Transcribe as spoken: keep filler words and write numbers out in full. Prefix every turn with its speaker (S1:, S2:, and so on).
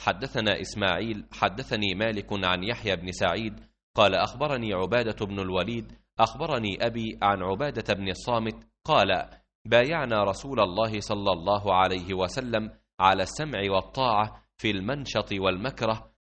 S1: حدثنا إسماعيل حدثني مالك عن يحيى بن سعيد قال أخبرني عبادة بن الوليد أخبرني أبي عن عبادة بن الصامت قال بايعنا رسول الله صلى الله عليه وسلم على السمع والطاعة في المنشط والمكره